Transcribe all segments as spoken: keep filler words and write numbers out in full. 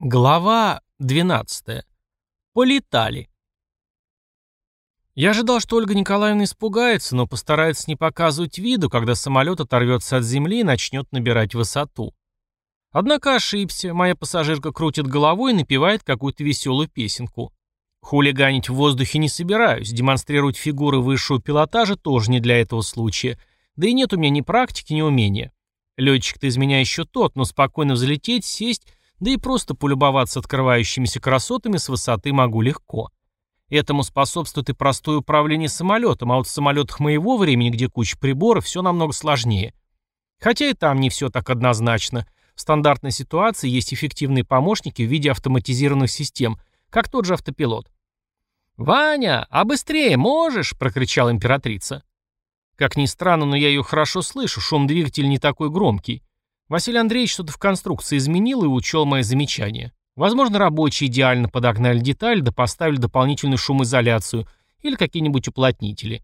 Глава двенадцатая. Полетали. Я ожидал, что Ольга Николаевна испугается, но постарается не показывать виду, когда самолет оторвется от земли и начнет набирать высоту. Однако ошибся, моя пассажирка крутит головой и напевает какую-то веселую песенку. Хулиганить в воздухе не собираюсь, демонстрировать фигуры высшего пилотажа тоже не для этого случая, да и нет у меня ни практики, ни умения. Летчик-то из меня еще тот, но спокойно взлететь, сесть, да и просто полюбоваться открывающимися красотами с высоты могу легко. Этому способствует и простое управление самолетом, а вот в самолетах моего времени, где куча приборов, все намного сложнее. Хотя и там не все так однозначно. В стандартной ситуации есть эффективные помощники в виде автоматизированных систем, как тот же автопилот. «Ваня, а быстрее можешь?» – прокричала императрица. Как ни странно, но я ее хорошо слышу, шум двигателя не такой громкий. Василий Андреевич что-то в конструкции изменил и учел мои замечания. Возможно, рабочие идеально подогнали деталь, да поставили дополнительную шумоизоляцию или какие-нибудь уплотнители.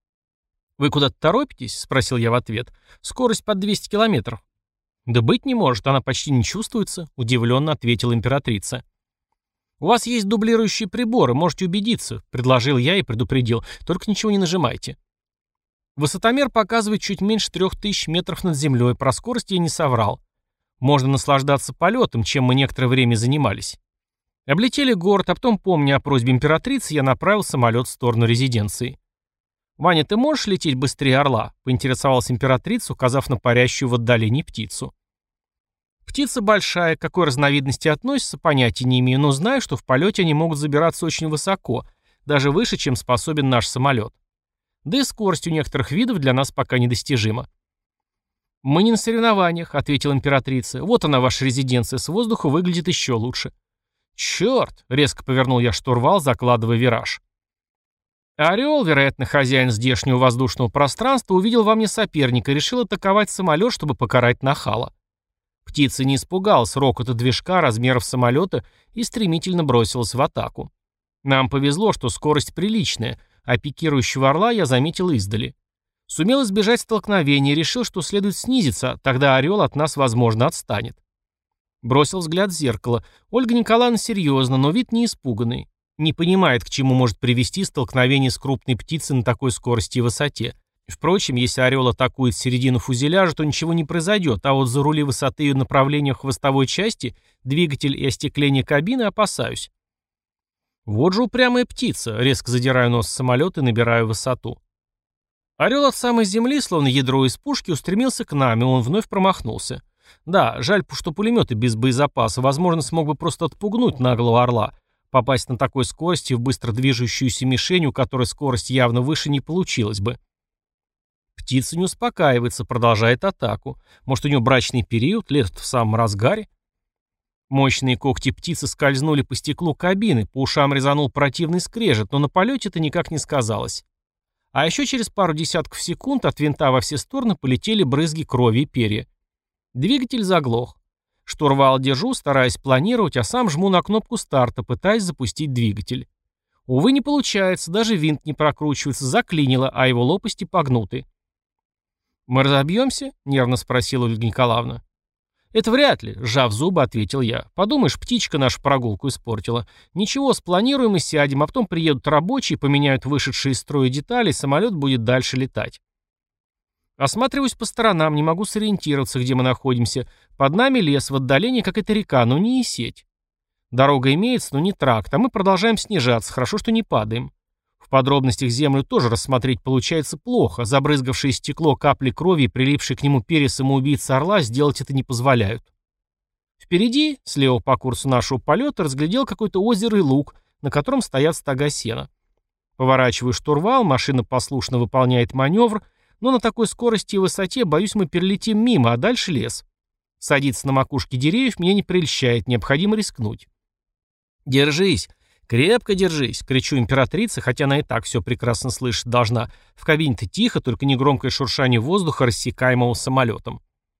«Вы куда-то торопитесь?» — спросил я в ответ. «Скорость под двести километров». «Да быть не может, она почти не чувствуется», — удивленно ответила императрица. «У вас есть дублирующие приборы, можете убедиться», — предложил я и предупредил. «Только ничего не нажимайте». Высотомер показывает чуть меньше трех тысяч метров над землей, про скорость я не соврал. Можно наслаждаться полетом, чем мы некоторое время занимались. Облетели город, а потом, помня о просьбе императрицы, я направил самолет в сторону резиденции. «Ваня, ты можешь лететь быстрее орла?» — поинтересовалась императрица, указав на парящую в отдалении птицу. Птица большая, к какой разновидности относится, понятия не имею, но знаю, что в полете они могут забираться очень высоко, даже выше, чем способен наш самолет. Да и скорость у некоторых видов для нас пока недостижима. «Мы не на соревнованиях», — ответила императрица. «Вот она, ваша резиденция, с воздуха выглядит еще лучше». «Черт!» — резко повернул я штурвал, закладывая вираж. Орел, вероятно, хозяин здешнего воздушного пространства, увидел во мне соперника и решил атаковать самолет, чтобы покарать нахала. Птица не испугалась рокота движка, размеров самолета и стремительно бросилась в атаку. Нам повезло, что скорость приличная, а пикирующего орла я заметил издали. Сумел избежать столкновения и решил, что следует снизиться, тогда орел от нас, возможно, отстанет. Бросил взгляд в зеркало. Ольга Николаевна серьезно, но вид не испуганный. Не понимает, к чему может привести столкновение с крупной птицей на такой скорости и высоте. Впрочем, если орел атакует середину фюзеляжа, то ничего не произойдет, а вот за рули высоты и направления хвостовой части, двигатель и остекление кабины опасаюсь. Вот же упрямая птица, резко задираю нос с самолета и набираю высоту. Орел от самой земли, словно ядро из пушки, устремился к нам, и он вновь промахнулся. Да, жаль, что пулеметы без боезапаса, возможно, смог бы просто отпугнуть наглого орла. Попасть на такой скорости в быстро движущуюся мишень, у которой скорость явно выше, не получилось бы. Птица не успокаивается, продолжает атаку. Может, у нее брачный период, лето в самом разгаре? Мощные когти птицы скользнули по стеклу кабины, по ушам резанул противный скрежет, но на полете это никак не сказалось. А еще через пару десятков секунд от винта во все стороны полетели брызги крови и перья. Двигатель заглох. Штурвал держу, стараясь планировать, а сам жму на кнопку старта, пытаясь запустить двигатель. Увы, не получается, даже винт не прокручивается, заклинило, а его лопасти погнуты. «Мы разобьемся?» — нервно спросила Ольга Николаевна. «Это вряд ли», — сжав зубы, ответил я. «Подумаешь, птичка нашу прогулку испортила. Ничего, спланируем и сядем, а потом приедут рабочие, поменяют вышедшие из строя детали, и самолет будет дальше летать». Осматриваюсь по сторонам, не могу сориентироваться, где мы находимся. Под нами лес, в отдалении какая-то река, но не и сеть. Дорога имеется, но не тракт, а мы продолжаем снижаться, хорошо, что не падаем. В подробностях землю тоже рассмотреть получается плохо. Забрызгавшее стекло, капли крови и прилипшие к нему перья самоубийцы орла сделать это не позволяют. Впереди, слева по курсу нашего полета, разглядел какое-то озеро и луг, на котором стоят стога сена. Поворачиваю штурвал, машина послушно выполняет маневр, но на такой скорости и высоте, боюсь, мы перелетим мимо, а дальше лес. Садиться на макушке деревьев меня не прельщает, необходимо рискнуть. «Держись! Крепко держись!» — кричу императрице, хотя она и так все прекрасно слышать должна. В кабине-то тихо, только негромкое шуршание воздуха, рассекаемого самолетом.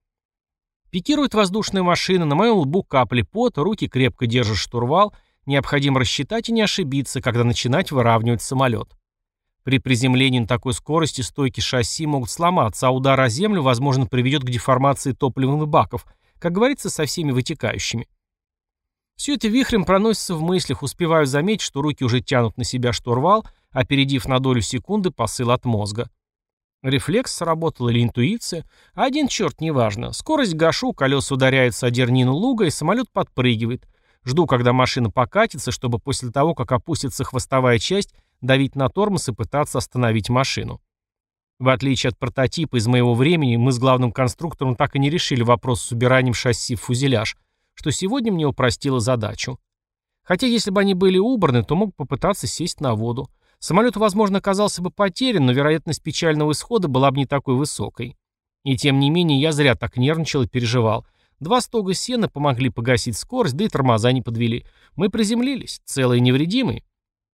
Пикирует воздушная машина, на моем лбу капли пота, руки крепко держат штурвал, необходимо рассчитать и не ошибиться, когда начинать выравнивать самолет. При приземлении на такой скорости стойки шасси могут сломаться, а удар о землю, возможно, приведет к деформации топливных баков, как говорится, со всеми вытекающими. Все это вихрем проносится в мыслях, успеваю заметить, что руки уже тянут на себя штурвал, опередив на долю секунды посыл от мозга. Рефлекс сработал или интуиция, а один черт, неважно. Скорость гашу, колеса ударяются о дернину луга, и самолет подпрыгивает. Жду, когда машина покатится, чтобы после того, как опустится хвостовая часть, давить на тормоз и пытаться остановить машину. В отличие от прототипа из моего времени, мы с главным конструктором так и не решили вопрос с убиранием шасси в фюзеляж, что сегодня мне упростило задачу. Хотя если бы они были убраны, то мог попытаться сесть на воду. Самолет, возможно, оказался бы потерян, но вероятность печального исхода была бы не такой высокой. И тем не менее я зря так нервничал и переживал. Два стога сена помогли погасить скорость, да и тормоза не подвели. Мы приземлились, целые и невредимые.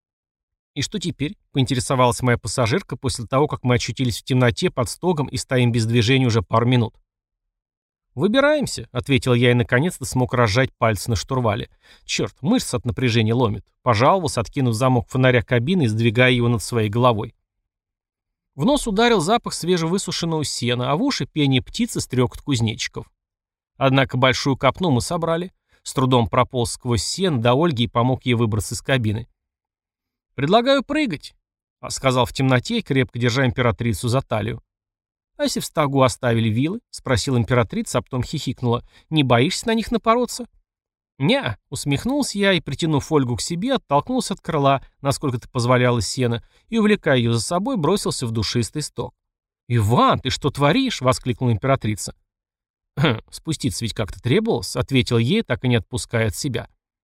«И что теперь?» — поинтересовалась моя пассажирка после того, как мы очутились в темноте под стогом и стоим без движения уже пару минут. «Выбираемся», — ответил я и наконец-то смог разжать пальцы на штурвале. «Черт, мышцы от напряжения ломит», — пожаловался, откинув замок фонаря кабины и сдвигая его над своей головой. В нос ударил запах свежевысушенного сена, а в уши пение птицы стрекот кузнечиков. Однако большую копну мы собрали. С трудом прополз сквозь сен до Ольги и помог ей выбраться из кабины. «Предлагаю прыгать», — сказал в темноте, крепко держа императрицу за талию. «А если в стогу оставили вилы?» — спросила императрица, а потом хихикнула. «Не боишься на них напороться?» «Не-а», усмехнулся я и, притянув Ольгу к себе, оттолкнулся от крыла, насколько это позволяло сено, и, увлекая ее за собой, бросился в душистый стог. «Иван, ты что творишь?» — воскликнула императрица. «Хм, спуститься ведь как-то требовалось», — ответил ей, так и не отпуская от себя.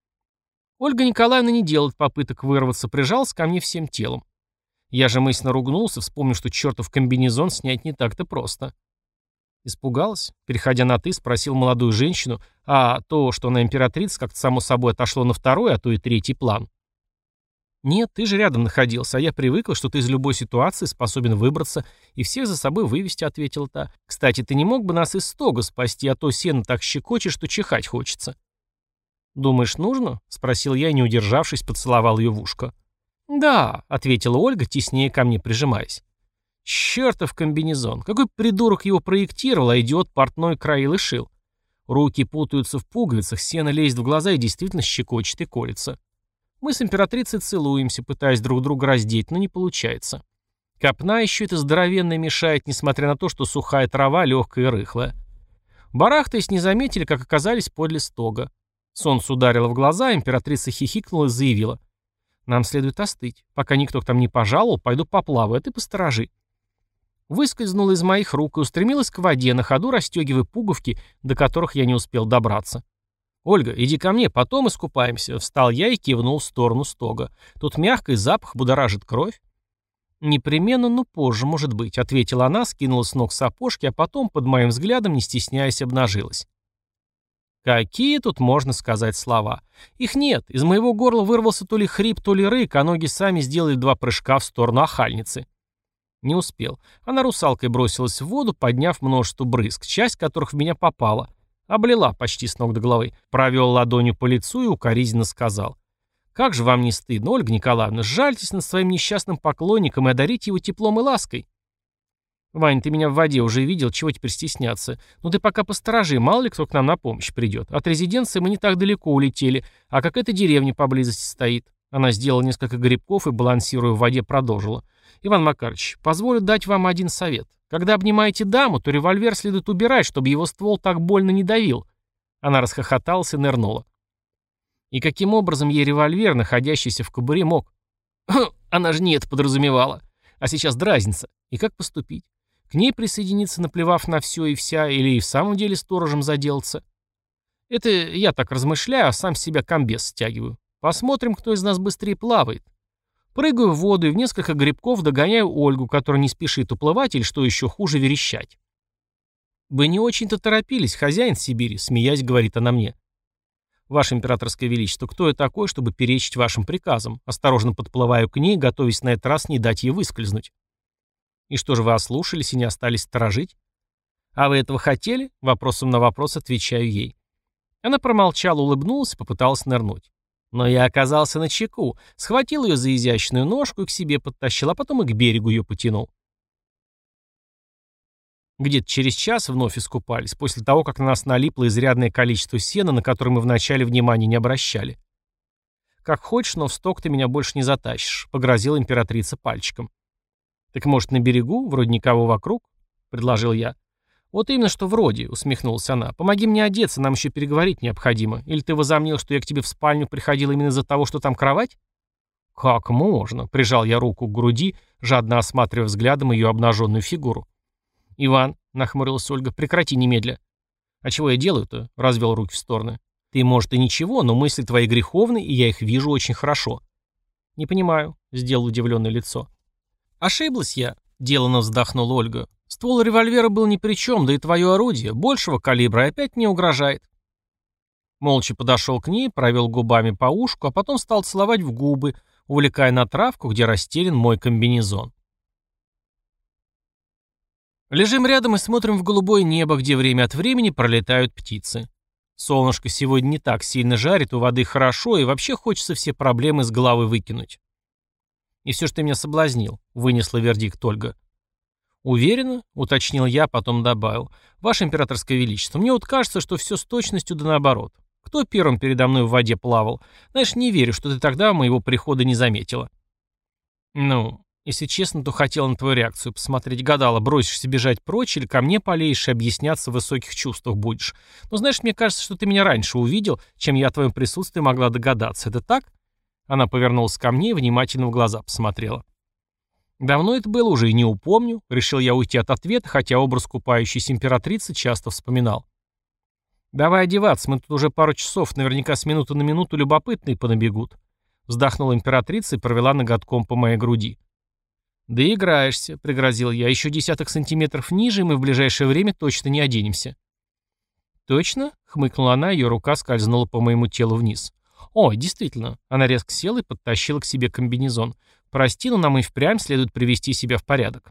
Ольга Николаевна не делает попыток вырваться, прижалась ко мне всем телом. Я же мысленно ругнулся, вспомнив, что чертов комбинезон снять не так-то просто. Испугалась? Переходя на «ты», спросил молодую женщину, а то, что она императрица, как-то само собой отошло на второй, а то и третий план. «Нет, ты же рядом находился, а я привыкла, что ты из любой ситуации способен выбраться и всех за собой вывести», — ответила та. «Кстати, ты не мог бы нас из стога спасти, а то сено так щекочет, что чихать хочется». «Думаешь, нужно?» — спросил я, не удержавшись, поцеловал ее в ушко. «Да», — ответила Ольга, теснее ко мне прижимаясь. «Чертов комбинезон! Какой придурок его проектировал, а идиот портной край лишил. Руки путаются в пуговицах, сено лезет в глаза и действительно щекочет и колется. Мы с императрицей целуемся, пытаясь друг друга раздеть, но не получается. Копна еще эта здоровенная мешает, несмотря на то, что сухая трава легкая и рыхлая. Барахтаясь, не заметили, как оказались подле стога. Солнце ударило в глаза, императрица хихикнула и заявила. «Нам следует остыть. Пока никто к там не пожаловал, пойду поплаваю, а ты посторожи». Выскользнула из моих рук и устремилась к воде, на ходу расстегивая пуговки, до которых я не успел добраться. «Ольга, иди ко мне, потом искупаемся», — встал я и кивнул в сторону стога. «Тут мягкий запах будоражит кровь». «Непременно, но позже, может быть», — ответила она, скинула с ног сапожки, а потом, под моим взглядом, не стесняясь, обнажилась. Какие тут можно сказать слова? Их нет, из моего горла вырвался то ли хрип, то ли рык, а ноги сами сделали два прыжка в сторону охальницы. Не успел. Она русалкой бросилась в воду, подняв множество брызг, часть которых в меня попала. Облила почти с ног до головы. Провел ладонью по лицу и укоризненно сказал. «Как же вам не стыдно, Ольга Николаевна, сжальтесь над своим несчастным поклонником и одарите его теплом и лаской». «Вань, ты меня в воде уже видел, чего теперь стесняться? Ну ты пока посторожи, мало ли кто к нам на помощь придет. От резиденции мы не так далеко улетели, а какая-то деревня поблизости стоит». Она сделала несколько грибков и, балансируя в воде, продолжила. «Иван Макарович, позволю дать вам один совет. Когда обнимаете даму, то револьвер следует убирать, чтобы его ствол так больно не давил». Она расхохоталась и нырнула. И каким образом ей револьвер, находящийся в кобуре, мог? Она же не это подразумевала. А сейчас дразнится. И как поступить? К ней присоединиться, наплевав на все и вся, или и в самом деле сторожем заделаться? Это я так размышляю, а сам с себя комбез стягиваю. Посмотрим, кто из нас быстрее плавает. Прыгаю в воду и в несколько грибков догоняю Ольгу, которая не спешит уплывать или, что еще хуже, верещать. «Вы не очень-то торопились, хозяин Сибири», — смеясь, говорит она мне. «Ваше императорское величество, кто я такой, чтобы перечить вашим приказам?» Осторожно подплываю к ней, готовясь на этот раз не дать ей выскользнуть. «И что же вы ослушались и не остались сторожить?» «А вы этого хотели?» — вопросом на вопрос отвечаю ей. Она промолчала, улыбнулась и попыталась нырнуть. Но я оказался начеку, схватил ее за изящную ножку и к себе подтащил, а потом и к берегу ее потянул. Где-то через час вновь искупались, после того, как на нас налипло изрядное количество сена, на которое мы вначале внимания не обращали. «Как хочешь, но в сток ты меня больше не затащишь», — погрозила императрица пальчиком. «Так, может, на берегу? Вроде никого вокруг?» — предложил я. «Вот именно, что вроде», — усмехнулась она. «Помоги мне одеться, нам еще переговорить необходимо. Или ты возомнил, что я к тебе в спальню приходил именно из-за того, что там кровать?» «Как можно?» — прижал я руку к груди, жадно осматривая взглядом ее обнаженную фигуру. «Иван», — нахмурилась Ольга, — «прекрати немедля». «А чего я делаю-то?» — развел руки в стороны. «Ты, может, и ничего, но мысли твои греховны, и я их вижу очень хорошо». «Не понимаю», — сделал удивленное лицо. «Ошиблась я», — деланно вздохнула Ольга. «Ствол револьвера был ни при чем, да и твое орудие, большего калибра, опять не угрожает». Молча подошел к ней, провел губами по ушку, а потом стал целовать в губы, увлекая на травку, где расстелен мой комбинезон. Лежим рядом и смотрим в голубое небо, где время от времени пролетают птицы. Солнышко сегодня не так сильно жарит, у воды хорошо, и вообще хочется все проблемы с головы выкинуть. «И все, что ты меня соблазнил», — вынесла вердикт Ольга. «Уверена?» — уточнил я, потом добавил. «Ваше императорское величество, мне вот кажется, что все с точностью да наоборот. Кто первым передо мной в воде плавал? Знаешь, не верю, что ты тогда моего прихода не заметила». «Ну, если честно, то хотела на твою реакцию посмотреть. Гадала, бросишься бежать прочь или ко мне полезешь и объясняться в высоких чувствах будешь. Но знаешь, мне кажется, что ты меня раньше увидел, чем я о твоем присутствии могла догадаться. Это так?» Она повернулась ко мне и внимательно в глаза посмотрела. «Давно это было, уже и не упомню», — решил я уйти от ответа, хотя образ купающейся императрицы часто вспоминал. «Давай одеваться, мы тут уже пару часов, наверняка с минуты на минуту любопытные понабегут», — вздохнула императрица и провела ноготком по моей груди. «Да играешься», — пригрозил я, — «еще десяток сантиметров ниже, и мы в ближайшее время точно не оденемся». «Точно?» — хмыкнула она, ее рука скользнула по моему телу вниз. «Ой, действительно». Она резко села и подтащила к себе комбинезон. «Прости, но нам и впрямь следует привести себя в порядок».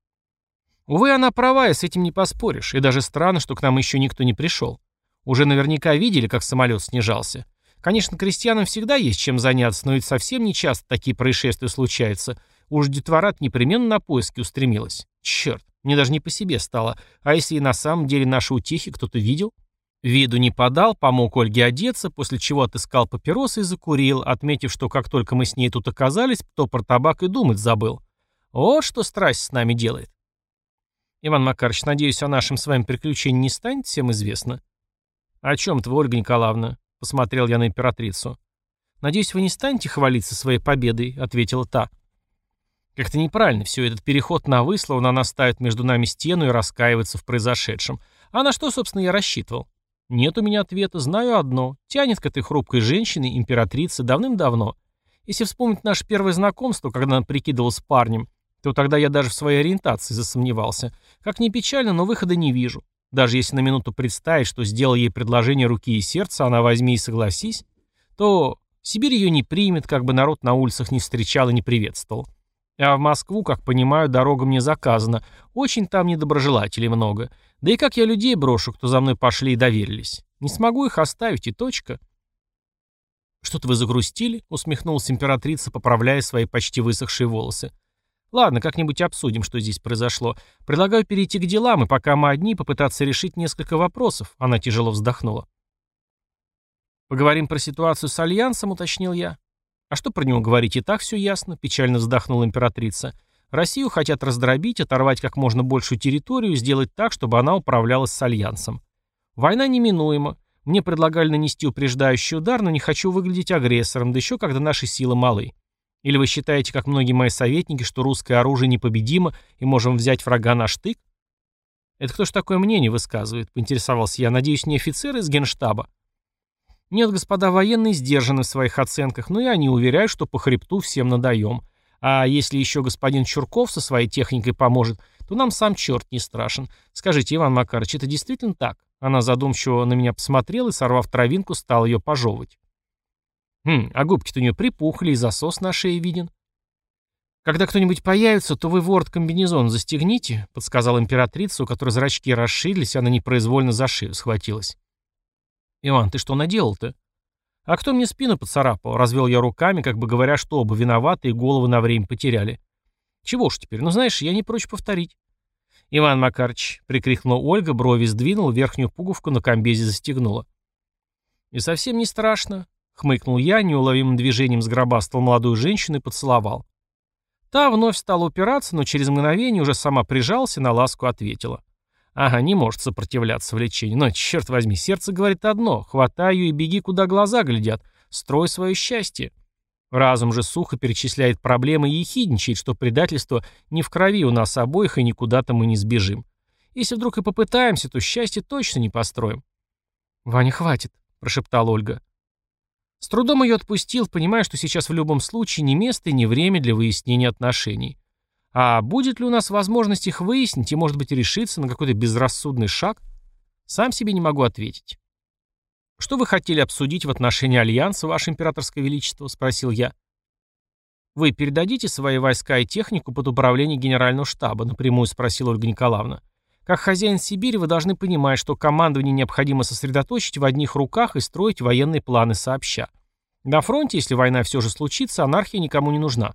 Увы, она права, и с этим не поспоришь. И даже странно, что к нам еще никто не пришел. Уже наверняка видели, как самолет снижался. Конечно, крестьянам всегда есть чем заняться, но ведь совсем не часто такие происшествия случаются. Уж детвора непременно на поиски устремилась. Черт, мне даже не по себе стало. А если и на самом деле наши утехи кто-то видел? Виду не подал, помог Ольге одеться, после чего отыскал папиросы и закурил, отметив, что как только мы с ней тут оказались, то про табак и думать забыл. Вот что страсть с нами делает. Иван Макарович, надеюсь, о нашем с вами приключении не станет всем известно? О чем-то вы, Ольга Николаевна? Посмотрел я на императрицу. Надеюсь, вы не станете хвалиться своей победой, ответила та. Как-то неправильно все, этот переход на «вы», словно она ставит между нами стену и раскаивается в произошедшем. А на что, собственно, я рассчитывал? Нет у меня ответа, знаю одно. Тянет к этой хрупкой женщине, императрице, давным-давно. Если вспомнить наше первое знакомство, когда она прикидывалась парнем, то тогда я даже в своей ориентации засомневался. Как ни печально, но выхода не вижу. Даже если на минуту представить, что сделал ей предложение руки и сердца, она возьми и согласись, то Сибирь ее не примет, как бы народ на улицах не встречал и не приветствовал. А в Москву, как понимаю, дорога мне заказана. Очень там недоброжелателей много. Да и как я людей брошу, кто за мной пошли и доверились. Не смогу их оставить, и точка. «Что-то вы загрустили?» — усмехнулась императрица, поправляя свои почти высохшие волосы. «Ладно, как-нибудь обсудим, что здесь произошло. Предлагаю перейти к делам, и пока мы одни, попытаться решить несколько вопросов». Она тяжело вздохнула. «Поговорим про ситуацию с Альянсом», — уточнил я. «А что про него говорить, и так все ясно», — печально вздохнула императрица. «Россию хотят раздробить, оторвать как можно большую территорию и сделать так, чтобы она управлялась с Альянсом. Война неминуема. Мне предлагали нанести упреждающий удар, но не хочу выглядеть агрессором, да еще когда наши силы малы. Или вы считаете, как многие мои советники, что русское оружие непобедимо и можем взять врага на штык?» «Это кто ж такое мнение высказывает?» — поинтересовался я. «Надеюсь, не офицеры из Генштаба?» «Нет, господа военные сдержаны в своих оценках, но и они уверяют, что по хребту всем надаем. А если еще господин Чурков со своей техникой поможет, то нам сам черт не страшен. Скажите, Иван Макарович, это действительно так?» Она задумчиво на меня посмотрела и, сорвав травинку, стала ее пожевывать. «Хм, а губки-то у нее припухли, и засос на шее виден». «Когда кто-нибудь появится, то вы ворот комбинезон застегните», — подсказала императрица, у которой зрачки расширились, она непроизвольно за шею схватилась. «Иван, ты что наделал-то?» «А кто мне спину поцарапал?» — развел я руками, как бы говоря, что оба виноваты и головы на время потеряли. «Чего ж теперь? Ну, знаешь, я не прочь повторить». «Иван Макарыч», — прикрикнула Ольга, брови сдвинула, верхнюю пуговку на комбезе застегнула. «И совсем не страшно», — хмыкнул я, неуловимым движением сгробастал молодую женщину и поцеловал. Та вновь стала упираться, но через мгновение уже сама прижалась и на ласку ответила. Ага, не может сопротивляться влечению. Но, черт возьми, сердце говорит одно: хватай ее и беги, куда глаза глядят. Строй свое счастье. Разум же сухо перечисляет проблемы и ехидничает, что предательство не в крови у нас обоих и никуда-то мы не сбежим. Если вдруг и попытаемся, то счастье точно не построим. «Ваня, хватит», — прошептала Ольга. С трудом ее отпустил, понимая, что сейчас в любом случае ни место и ни время для выяснения отношений. А будет ли у нас возможность их выяснить и, может быть, решиться на какой-то безрассудный шаг? Сам себе не могу ответить. «Что вы хотели обсудить в отношении Альянса, Ваше Императорское Величество?» — спросил я. «Вы передадите свои войска и технику под управление Генерального штаба?» — напрямую спросила Ольга Николаевна. «Как хозяин Сибири вы должны понимать, что командование необходимо сосредоточить в одних руках и строить военные планы сообща. На фронте, если война все же случится, анархия никому не нужна.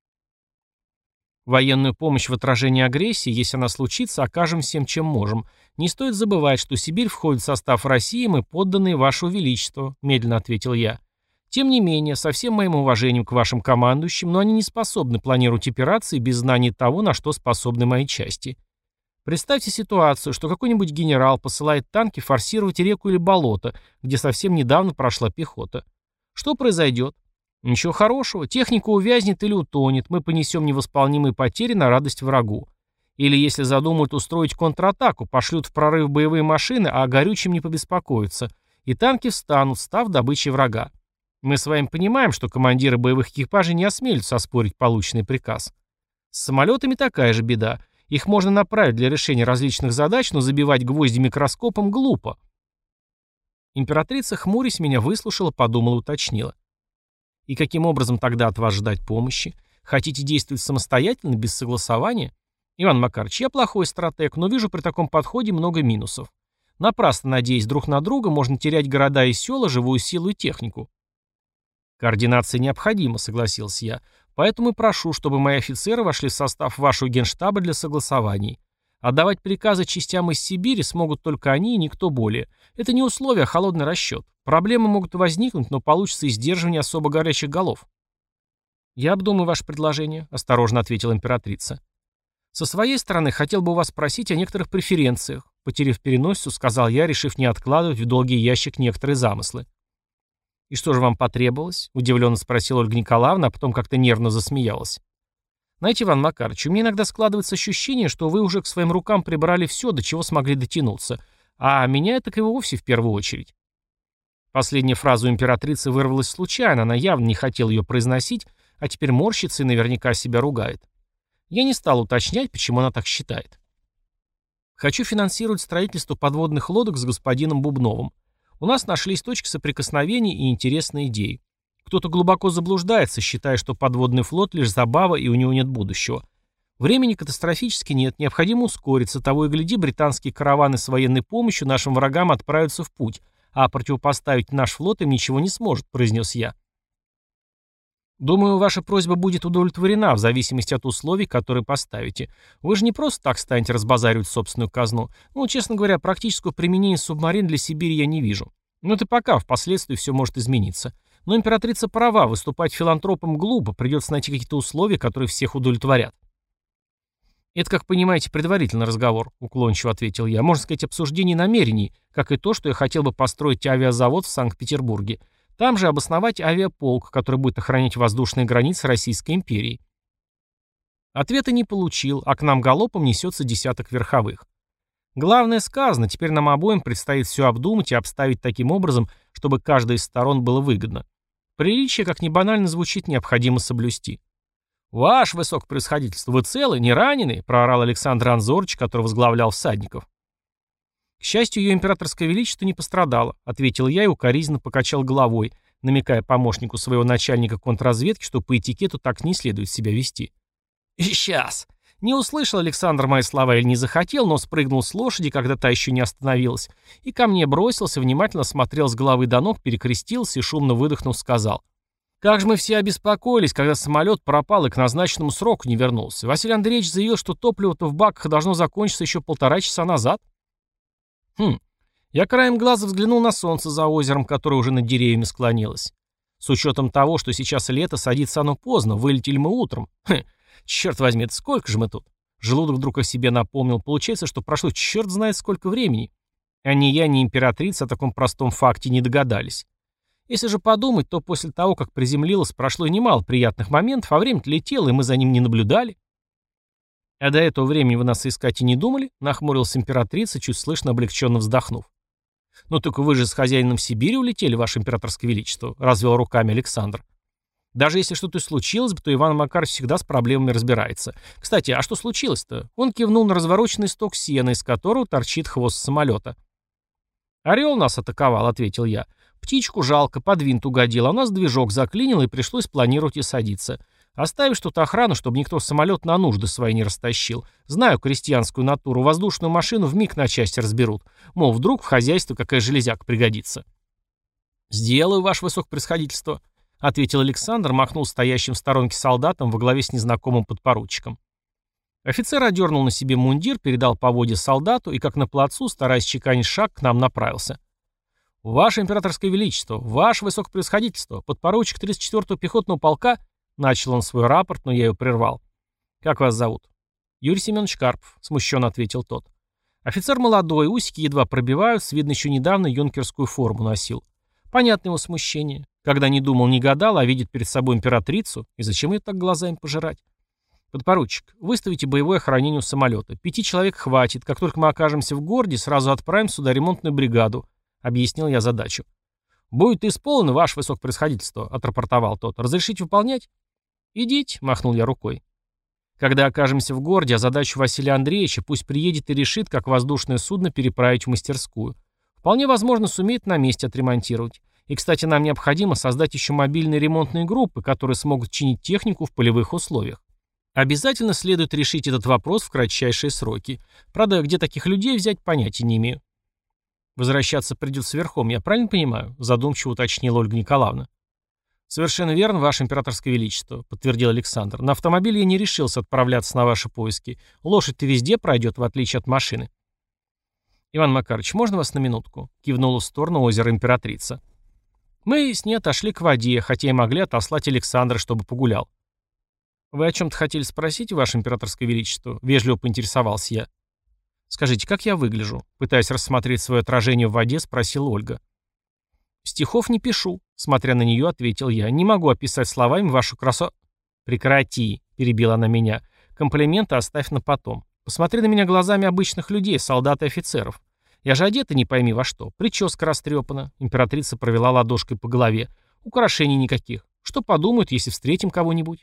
Военную помощь в отражении агрессии, если она случится, окажем всем, чем можем. Не стоит забывать, что Сибирь входит в состав России, мы подданные Вашего Величества», — медленно ответил я. «Тем не менее, со всем моим уважением к вашим командующим, но они не способны планировать операции без знания того, на что способны мои части. Представьте ситуацию, что какой-нибудь генерал посылает танки форсировать реку или болото, где совсем недавно прошла пехота. Что произойдет? Ничего хорошего. Техника увязнет или утонет, мы понесем невосполнимые потери на радость врагу. Или если задумают устроить контратаку, пошлют в прорыв боевые машины, а о горючем не побеспокоятся, и танки встанут, став добычей врага. Мы с вами понимаем, что командиры боевых экипажей не осмелятся оспорить полученный приказ. С самолетами такая же беда. Их можно направить для решения различных задач, но забивать гвозди микроскопом глупо». Императрица, хмурясь, меня выслушала, подумала и уточнила. «И каким образом тогда от вас ждать помощи? Хотите действовать самостоятельно, без согласования? Иван Макарович, я плохой стратег, но вижу при таком подходе много минусов. Напрасно, надеясь друг на друга, можно терять города и села, живую силу и технику». «Координация необходима», — согласился я. «Поэтому и прошу, чтобы мои офицеры вошли в состав вашего генштаба для согласований. Отдавать приказы частям из Сибири смогут только они и никто более. Это не условие, а холодный расчет. Проблемы могут возникнуть, но получится и сдерживание особо горячих голов». «Я обдумаю ваше предложение», — осторожно ответила императрица. «Со своей стороны хотел бы у вас спросить о некоторых преференциях», — потеряв переносицу, сказал я, решив не откладывать в долгий ящик некоторые замыслы. «И что же вам потребовалось?» — удивленно спросила Ольга Николаевна, а потом как-то нервно засмеялась. «Знаете, Иван Макарович, у меня иногда складывается ощущение, что вы уже к своим рукам прибрали все, до чего смогли дотянуться, а меня это и вовсе в первую очередь». Последняя фраза у императрицы вырвалась случайно, она явно не хотела ее произносить, а теперь морщится и наверняка себя ругает. Я не стал уточнять, почему она так считает. «Хочу финансировать строительство подводных лодок с господином Бубновым. У нас нашлись точки соприкосновения и интересные идеи. Кто-то глубоко заблуждается, считая, что подводный флот лишь забава и у него нет будущего. Времени катастрофически нет, необходимо ускориться, того и гляди, британские караваны с военной помощью нашим врагам отправятся в путь, а противопоставить наш флот им ничего не сможет», — произнес я. «Думаю, ваша просьба будет удовлетворена в зависимости от условий, которые поставите. Вы же не просто так станете разбазаривать собственную казну. Ну, честно говоря, практического применения субмарин для Сибири я не вижу. Но это пока, впоследствии все может измениться. Но императрица права, выступать филантропом глупо, придется найти какие-то условия, которые всех удовлетворят». «Это, как понимаете, предварительный разговор», — уклончиво ответил я. «Можно сказать, обсуждение намерений, как и то, что я хотел бы построить авиазавод в Санкт-Петербурге. Там же обосновать авиаполк, который будет охранять воздушные границы Российской империи». Ответа не получил, а к нам галопом несется десяток верховых. Главное сказано, теперь нам обоим предстоит все обдумать и обставить таким образом, чтобы каждой из сторон было выгодно. Приличие, как ни банально звучит, необходимо соблюсти. «Ваше высокопревосходительство, вы целы, не ранены?» — проорал Александр Анзорыч, который возглавлял всадников. «К счастью, ее императорское величество не пострадало», — ответил я и укоризненно покачал головой, намекая помощнику своего начальника контрразведки, что по этикету так не следует себя вести. «Сейчас!» Не услышал Александр мои слова или не захотел, но спрыгнул с лошади, когда та еще не остановилась, и ко мне бросился, внимательно смотрел с головы до ног, перекрестился и, шумно выдохнув, сказал: Как же мы все обеспокоились, когда самолет пропал и к назначенному сроку не вернулся. Василий Андреевич заявил, что топливо-то в баках должно закончиться еще полтора часа назад. Хм, я краем глаза взглянул на солнце за озером, которое уже над деревьями склонилось. С учетом того, что сейчас лето, садится оно поздно, вылетели мы утром. Хм, черт возьми, это сколько же мы тут? Желудок вдруг о себе напомнил. Получается, что прошло черт знает сколько времени. А ни я, ни императрица о таком простом факте не догадались. Если же подумать, то после того, как приземлилось, прошло немало приятных моментов, а время-то летело, и мы за ним не наблюдали. А до этого времени вы нас искать и не думали? Нахмурилась императрица, чуть слышно облегченно вздохнув. Ну только вы же с хозяином в Сибирь улетели, ваше императорское величество, развел руками Александр. Даже если что-то случилось бы, то Иван Макарович всегда с проблемами разбирается. Кстати, а что случилось-то? Он кивнул на развороченный сток сена, из которого торчит хвост самолета. «Орел нас атаковал», — ответил я. «Птичку жалко, под винт угодил, а у нас движок заклинило, и пришлось планировать и садиться. Оставишь тут охрану, чтобы никто самолет на нужды свои не растащил. Знаю крестьянскую натуру, воздушную машину вмиг на части разберут. Мол, вдруг в хозяйство какая железяка пригодится». «Сделаю, ваше высокопревосходительство», — ответил Александр, махнул стоящим в сторонке солдатом во главе с незнакомым подпоручиком. Офицер одернул на себе мундир, передал поводья солдату и, как на плацу, стараясь чеканить шаг, к нам направился. «Ваше императорское величество, ваше высокопревосходительство, подпоручик тридцать четвёртого пехотного полка», начал он свой рапорт, но я его прервал. «Как вас зовут?» «Юрий Семенович Карпов», — смущенно ответил тот. Офицер молодой, усики едва пробиваются, видно, еще недавно юнкерскую форму носил. Понятно его смущение. Когда не думал, не гадал, а видит перед собой императрицу, и зачем ее так глазами пожирать? «Подпоручик, выставите боевое охранение у самолета. Пяти человек хватит. Как только мы окажемся в городе, сразу отправим сюда ремонтную бригаду», — объяснил я задачу. «Будет исполнено, ваше высокопревосходительство», — отрапортовал тот. «Разрешите выполнять?» «Идите», — махнул я рукой. «Когда окажемся в городе, а задачу Василия Андреевича пусть приедет и решит, как воздушное судно переправить в мастерскую. Вполне возможно, сумеет на месте отремонтировать. И, кстати, нам необходимо создать еще мобильные ремонтные группы, которые смогут чинить технику в полевых условиях. Обязательно следует решить этот вопрос в кратчайшие сроки. Правда, где таких людей взять, понятия не имею». «Возвращаться придется верхом, я правильно понимаю?» — задумчиво уточнила Ольга Николаевна. «Совершенно верно, ваше императорское величество», — подтвердил Александр. «На автомобиле я не решился отправляться на ваши поиски. Лошадь-то везде пройдет, в отличие от машины». «Иван Макарович, можно вас на минутку?» — кивнула в сторону озера Императрица. Мы с ней отошли к воде, хотя и могли отослать Александра, чтобы погулял. «Вы о чем-то хотели спросить, ваше императорское величество?» — вежливо поинтересовался я. «Скажите, как я выгляжу?» — пытаясь рассмотреть свое отражение в воде, спросила Ольга. «Стихов не пишу», — смотря на нее, ответил я. «Не могу описать словами вашу красоту». «Прекрати», — перебила она меня. «Комплименты оставь на потом. Посмотри на меня глазами обычных людей, солдат и офицеров. Я же одета не пойми во что. Прическа растрепана». Императрица провела ладошкой по голове. «Украшений никаких. Что подумают, если встретим кого-нибудь?»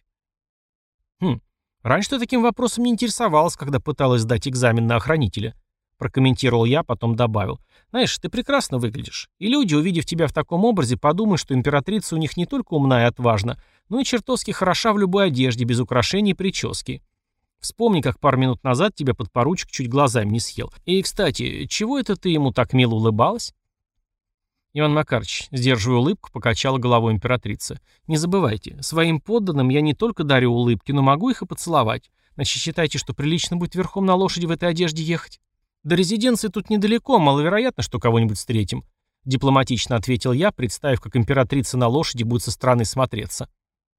«Хм, раньше ты таким вопросом не интересовалась, когда пыталась сдать экзамен на охранителя», — прокомментировал я, потом добавил. «Знаешь, ты прекрасно выглядишь. И люди, увидев тебя в таком образе, подумают, что императрица у них не только умна и отважна, но и чертовски хороша в любой одежде, без украшений и прически. Вспомни, как пару минут назад тебя подпоручик чуть глазами не съел. И, кстати, чего это ты ему так мило улыбалась?» «Иван Макарович», сдерживая улыбку, покачала головой императрица. «Не забывайте, своим подданным я не только дарю улыбки, но могу их и поцеловать. Значит, считайте, что прилично будет верхом на лошади в этой одежде ехать?» «До резиденции тут недалеко, маловероятно, что кого-нибудь встретим», дипломатично ответил я, представив, как императрица на лошади будет со стороны смотреться.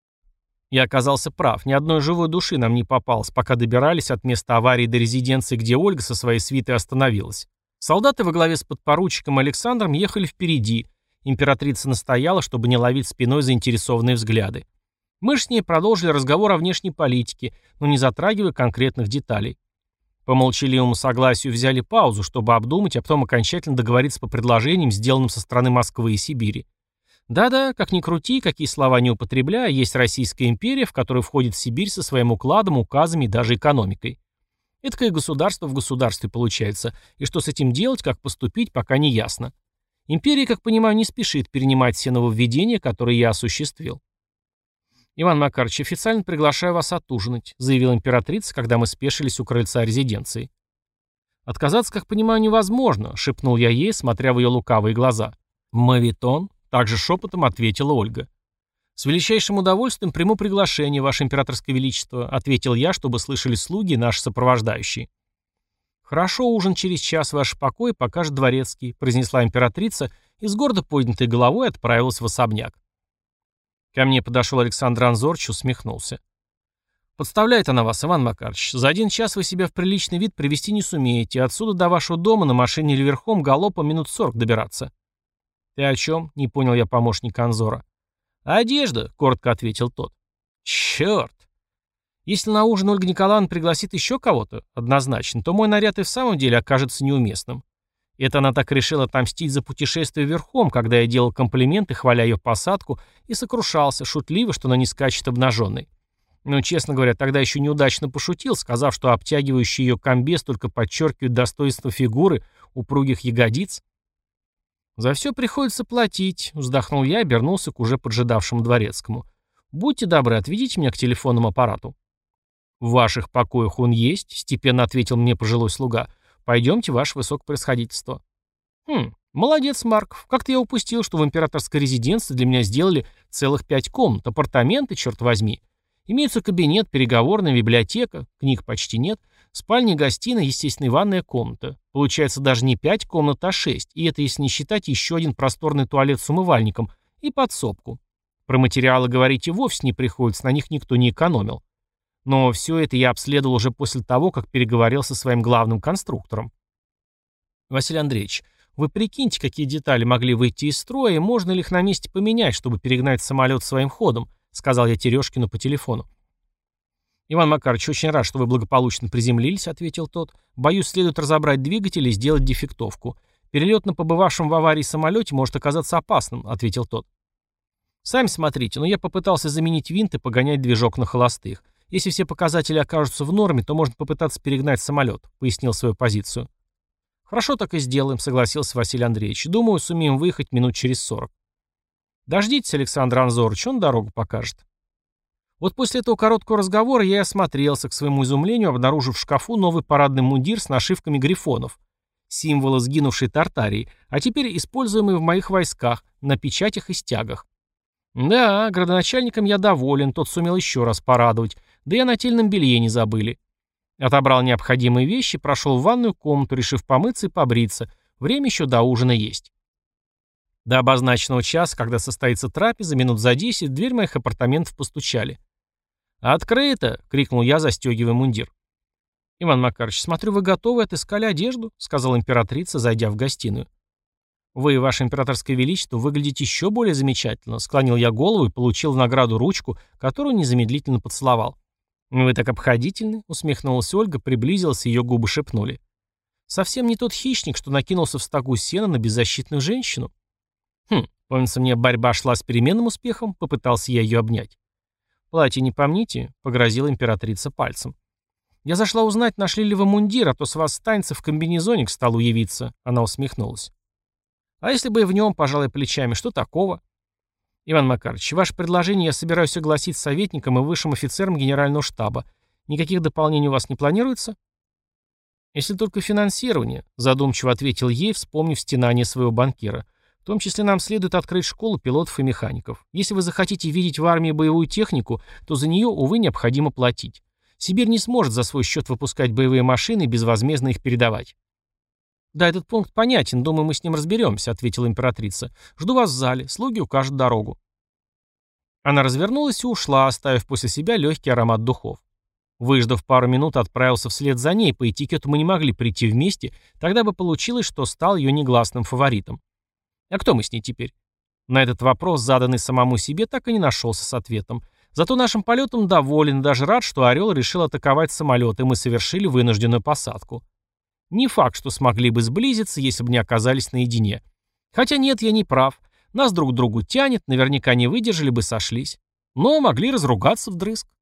Я оказался прав, ни одной живой души нам не попалось, пока добирались от места аварии до резиденции, где Ольга со своей свитой остановилась. Солдаты во главе с подпоручиком Александром ехали впереди. Императрица настояла, чтобы не ловить спиной заинтересованные взгляды. Мы же с ней продолжили разговор о внешней политике, но не затрагивая конкретных деталей. По молчаливому согласию взяли паузу, чтобы обдумать, а потом окончательно договориться по предложениям, сделанным со стороны Москвы и Сибири. Да-да, как ни крути, какие слова не употребляя, есть Российская империя, в которую входит Сибирь со своим укладом, указами и даже экономикой. Этакое государство в государстве получается, и что с этим делать, как поступить, пока не ясно. Империя, как понимаю, не спешит перенимать все нововведения, которые я осуществил. «Иван Макарович, официально приглашаю вас отужинать», заявила императрица, когда мы спешились у крыльца резиденции. «Отказаться, как понимаю, невозможно», шепнул я ей, смотря в ее лукавые глаза. «Моветон», также шепотом ответила Ольга. «С величайшим удовольствием приму приглашение, Ваше Императорское Величество», ответил я, чтобы слышали слуги и наши сопровождающие. «Хорошо, ужин через час в ваш покой покажет дворецкий», произнесла императрица и с гордо поднятой головой отправилась в особняк. Ко мне подошел Александр Анзорович, усмехнулся. «Подставляет она вас, Иван Макарович. За один час вы себя в приличный вид привести не сумеете. Отсюда до вашего дома на машине или верхом галопом минут сорок добираться». «Ты о чем?» — не понял я помощника Анзора. «Одежда», — коротко ответил тот. «Черт! Если на ужин Ольга Николаевна пригласит еще кого-то, однозначно, то мой наряд и в самом деле окажется неуместным. Это она так решила отомстить за путешествие верхом, когда я делал комплименты, хваля ее посадку, и сокрушался, шутливо, что она не скачет обнаженной. Но, честно говоря, тогда еще неудачно пошутил, сказав, что обтягивающий ее комбез только подчеркивает достоинство фигуры, упругих ягодиц. «За все приходится платить», — вздохнул я и обернулся к уже поджидавшему дворецкому. «Будьте добры, отведите меня к телефонному аппарату». «В ваших покоях он есть», — степенно ответил мне пожилой слуга. «Пойдемте, ваше высокопроисходительство». «Хм, молодец, Марков. Как-то я упустил, что в императорской резиденции для меня сделали целых пять комнат, апартаменты, черт возьми. Имеются кабинет, переговорная, библиотека, книг почти нет, спальня, гостиная, естественно, ванная комната. Получается даже не пять комнат, а шесть, и это если не считать еще один просторный туалет с умывальником и подсобку. Про материалы говорить и вовсе не приходится, на них никто не экономил. Но все это я обследовал уже после того, как переговорил со своим главным конструктором. Василий Андреевич, вы прикиньте, какие детали могли выйти из строя, и можно ли их на месте поменять, чтобы перегнать самолет своим ходом, сказал я Терешкину по телефону. «Иван Макарович, очень рад, что вы благополучно приземлились», — ответил тот. «Боюсь, следует разобрать двигатель и сделать дефектовку. Перелет на побывавшем в аварии самолете может оказаться опасным», — ответил тот. «Сами смотрите, но я попытался заменить винт и погонять движок на холостых. Если все показатели окажутся в норме, то можно попытаться перегнать самолет», — пояснил свою позицию. «Хорошо, так и сделаем», — согласился Василий Андреевич. «Думаю, сумеем выехать минут через сорок». «Дождитесь, Александр Анзорович, он дорогу покажет». Вот после этого короткого разговора я и осмотрелся, к своему изумлению, обнаружив в шкафу новый парадный мундир с нашивками грифонов, символы сгинувшей Тартарии, а теперь используемые в моих войсках, на печатях и стягах. Да, градоначальником я доволен, тот сумел еще раз порадовать, да и о нательном белье не забыли. Отобрал необходимые вещи, прошел в ванную комнату, решив помыться и побриться, время еще до ужина есть. До обозначенного часа, когда состоится трапеза, минут за десять в дверь моих апартаментов постучали. «Открыто!» — крикнул я, застегивая мундир. «Иван Макарович, смотрю, вы готовы, отыскали одежду», — сказала императрица, зайдя в гостиную. «Вы, ваше императорское величество, выглядите еще более замечательно», — склонил я голову и получил в награду ручку, которую незамедлительно поцеловал. «Вы так обходительны», — усмехнулась Ольга, приблизилась, и ее губы шепнули. «Совсем не тот хищник, что накинулся в стогу сена на беззащитную женщину». «Хм, помнится мне, борьба шла с переменным успехом», — попытался я ее обнять. «Платье не помните?» — погрозила императрица пальцем. «Я зашла узнать, нашли ли вы мундир, а то с вас станется в комбинезоне к столу явиться», — она усмехнулась. «А если бы и в нем, пожалуй, плечами, что такого?» «Иван Макарович, ваше предложение я собираюсь согласить с советником и высшим офицером генерального штаба. Никаких дополнений у вас не планируется?» «Если только финансирование», — задумчиво ответил ей, вспомнив стенание своего банкира. «В том числе нам следует открыть школу пилотов и механиков. Если вы захотите видеть в армии боевую технику, то за нее, увы, необходимо платить. Сибирь не сможет за свой счет выпускать боевые машины и безвозмездно их передавать». «Да, этот пункт понятен, думаю, мы с ним разберемся», — ответила императрица. «Жду вас в зале, слуги укажут дорогу». Она развернулась и ушла, оставив после себя легкий аромат духов. Выждав пару минут, отправился вслед за ней, по этикету мы не могли прийти вместе, тогда бы получилось, что стал ее негласным фаворитом. А кто мы с ней теперь? На этот вопрос, заданный самому себе, так и не нашелся с ответом. Зато нашим полетом доволен, даже рад, что «Орел» решил атаковать самолет, и мы совершили вынужденную посадку. Не факт, что смогли бы сблизиться, если бы не оказались наедине. Хотя нет, я не прав. Нас друг к другу тянет, наверняка не выдержали бы, сошлись. Но могли разругаться вдрызг.